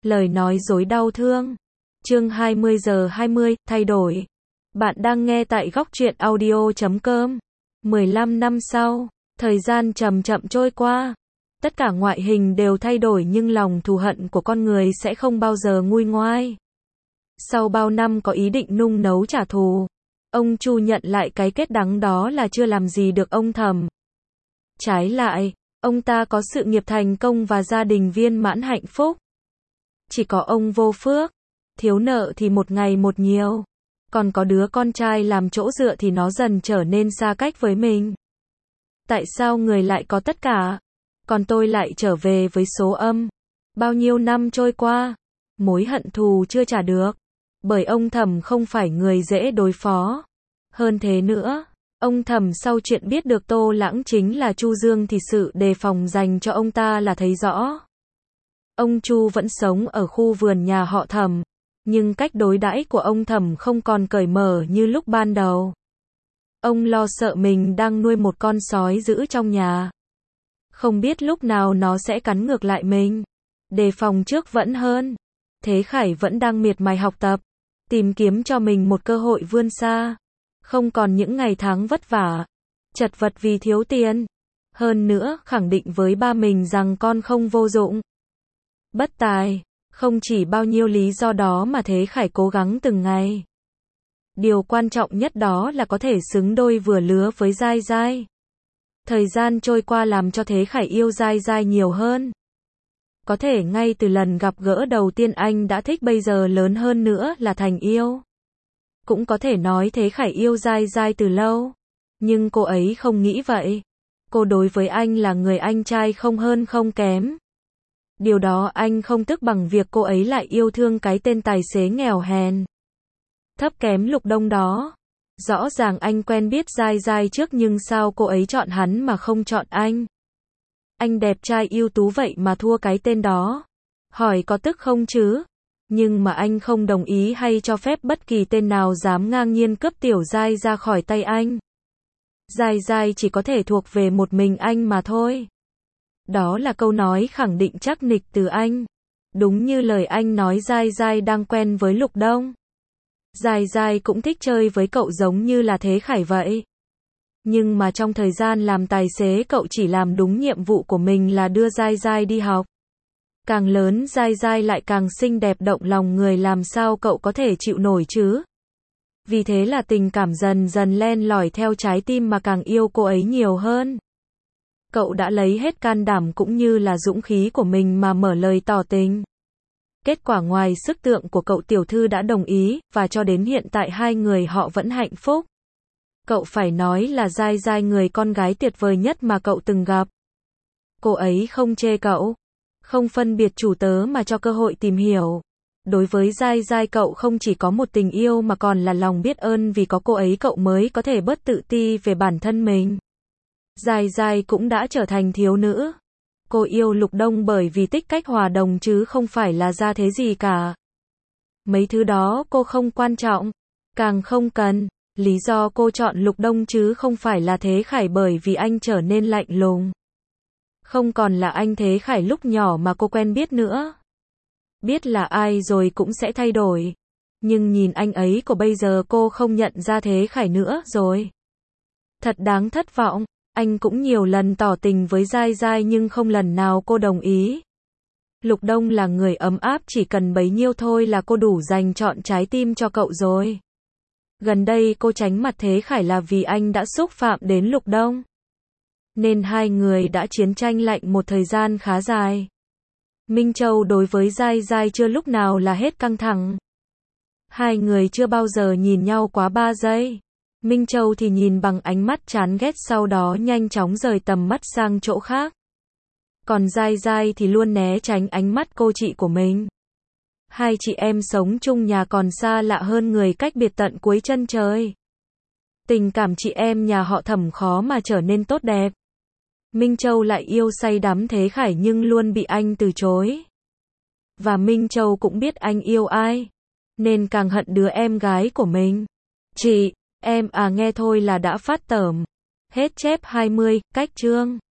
Lời nói dối đau thương. Chương 20:20, thay đổi. Bạn đang nghe tại góc truyện audio.com. 15 năm sau, thời gian chậm chậm trôi qua. Tất cả ngoại hình đều thay đổi nhưng lòng thù hận của con người sẽ không bao giờ nguôi ngoai. Sau bao năm có ý định nung nấu trả thù, ông Chu nhận lại cái kết đắng đó là chưa làm gì được ông Thẩm. Trái lại, ông ta có sự nghiệp thành công và gia đình viên mãn hạnh phúc. Chỉ có ông vô phước, thiếu nợ thì một ngày một nhiều. Còn có đứa con trai làm chỗ dựa thì nó dần trở nên xa cách với mình. Tại sao người lại có tất cả, còn tôi lại trở về với số âm? Bao nhiêu năm trôi qua, mối hận thù chưa trả được. Bởi ông Thẩm không phải người dễ đối phó. Hơn thế nữa, ông Thẩm sau chuyện biết được Tô Lãng chính là Chu Dương thì sự đề phòng dành cho ông ta là thấy rõ. Ông Chu vẫn sống ở khu vườn nhà họ Thẩm, nhưng cách đối đãi của ông Thẩm không còn cởi mở như lúc ban đầu. Ông lo sợ mình đang nuôi một con sói dữ trong nhà. Không biết lúc nào nó sẽ cắn ngược lại mình. Đề phòng trước vẫn hơn. Thế Khải vẫn đang miệt mài học tập, tìm kiếm cho mình một cơ hội vươn xa. Không còn những ngày tháng vất vả, chật vật vì thiếu tiền. Hơn nữa, khẳng định với ba mình rằng con không vô dụng, bất tài. Không chỉ bao nhiêu lý do đó mà Thế Khải cố gắng từng ngày. Điều quan trọng nhất đó là có thể xứng đôi vừa lứa với Giai Giai. Thời gian trôi qua làm cho Thế Khải yêu Giai Giai nhiều hơn. Có thể ngay từ lần gặp gỡ đầu tiên anh đã thích, bây giờ lớn hơn nữa là thành yêu. Cũng có thể nói Thế Khải yêu Giai Giai từ lâu. Nhưng cô ấy không nghĩ vậy. Cô đối với anh là người anh trai không hơn không kém. Điều đó anh không tức bằng việc cô ấy lại yêu thương cái tên tài xế nghèo hèn, thấp kém Lục Đông đó. Rõ ràng anh quen biết Giai Giai trước nhưng sao cô ấy chọn hắn mà không chọn anh? Anh đẹp trai ưu tú vậy mà thua cái tên đó. Hỏi có tức không chứ? Nhưng mà anh không đồng ý hay cho phép bất kỳ tên nào dám ngang nhiên cướp Tiểu Giai ra khỏi tay anh. Giai Giai chỉ có thể thuộc về một mình anh mà thôi. Đó là câu nói khẳng định chắc nịch từ anh. Đúng như lời anh nói, Giai Giai đang quen với Lục Đông. Giai Giai cũng thích chơi với cậu giống như là Thế Khải vậy. Nhưng mà trong thời gian làm tài xế cậu chỉ làm đúng nhiệm vụ của mình là đưa Giai Giai đi học. Càng lớn Giai Giai lại càng xinh đẹp động lòng người, làm sao cậu có thể chịu nổi chứ? Vì thế là tình cảm dần dần len lỏi theo trái tim mà càng yêu cô ấy nhiều hơn. Cậu đã lấy hết can đảm cũng như là dũng khí của mình mà mở lời tỏ tình. Kết quả ngoài sức tưởng của cậu, tiểu thư đã đồng ý, và cho đến hiện tại hai người họ vẫn hạnh phúc. Cậu phải nói là Giai Giai người con gái tuyệt vời nhất mà cậu từng gặp. Cô ấy không chê cậu, không phân biệt chủ tớ mà cho cơ hội tìm hiểu. Đối với Giai Giai cậu không chỉ có một tình yêu mà còn là lòng biết ơn, vì có cô ấy cậu mới có thể bớt tự ti về bản thân mình. Giai Giai cũng đã trở thành thiếu nữ. Cô yêu Lục Đông bởi vì tích cách hòa đồng chứ không phải là gia thế gì cả. Mấy thứ đó cô không quan trọng, càng không cần. Lý do cô chọn Lục Đông chứ không phải là Thế Khải bởi vì anh trở nên lạnh lùng. Không còn là anh Thế Khải lúc nhỏ mà cô quen biết nữa. Biết là ai rồi cũng sẽ thay đổi. Nhưng nhìn anh ấy của bây giờ cô không nhận ra Thế Khải nữa rồi. Thật đáng thất vọng. Anh cũng nhiều lần tỏ tình với Giai Giai nhưng không lần nào cô đồng ý. Lục Đông là người ấm áp, chỉ cần bấy nhiêu thôi là cô đủ dành trọn trái tim cho cậu rồi. Gần đây cô tránh mặt Thế Khải là vì anh đã xúc phạm đến Lục Đông. Nên hai người đã chiến tranh lạnh một thời gian khá dài. Minh Châu đối với Giai Giai chưa lúc nào là hết căng thẳng. Hai người chưa bao giờ nhìn nhau quá 3 giây. Minh Châu thì nhìn bằng ánh mắt chán ghét, sau đó nhanh chóng rời tầm mắt sang chỗ khác. Còn Giai Giai thì luôn né tránh ánh mắt cô chị của mình. Hai chị em sống chung nhà còn xa lạ hơn người cách biệt tận cuối chân trời. Tình cảm chị em nhà họ Thẩm khó mà trở nên tốt đẹp. Minh Châu lại yêu say đắm Thế Khải nhưng luôn bị anh từ chối. Và Minh Châu cũng biết anh yêu ai, nên càng hận đứa em gái của mình. Chị, em à, nghe thôi là đã phát tởm. Hết chép 20, cách chương.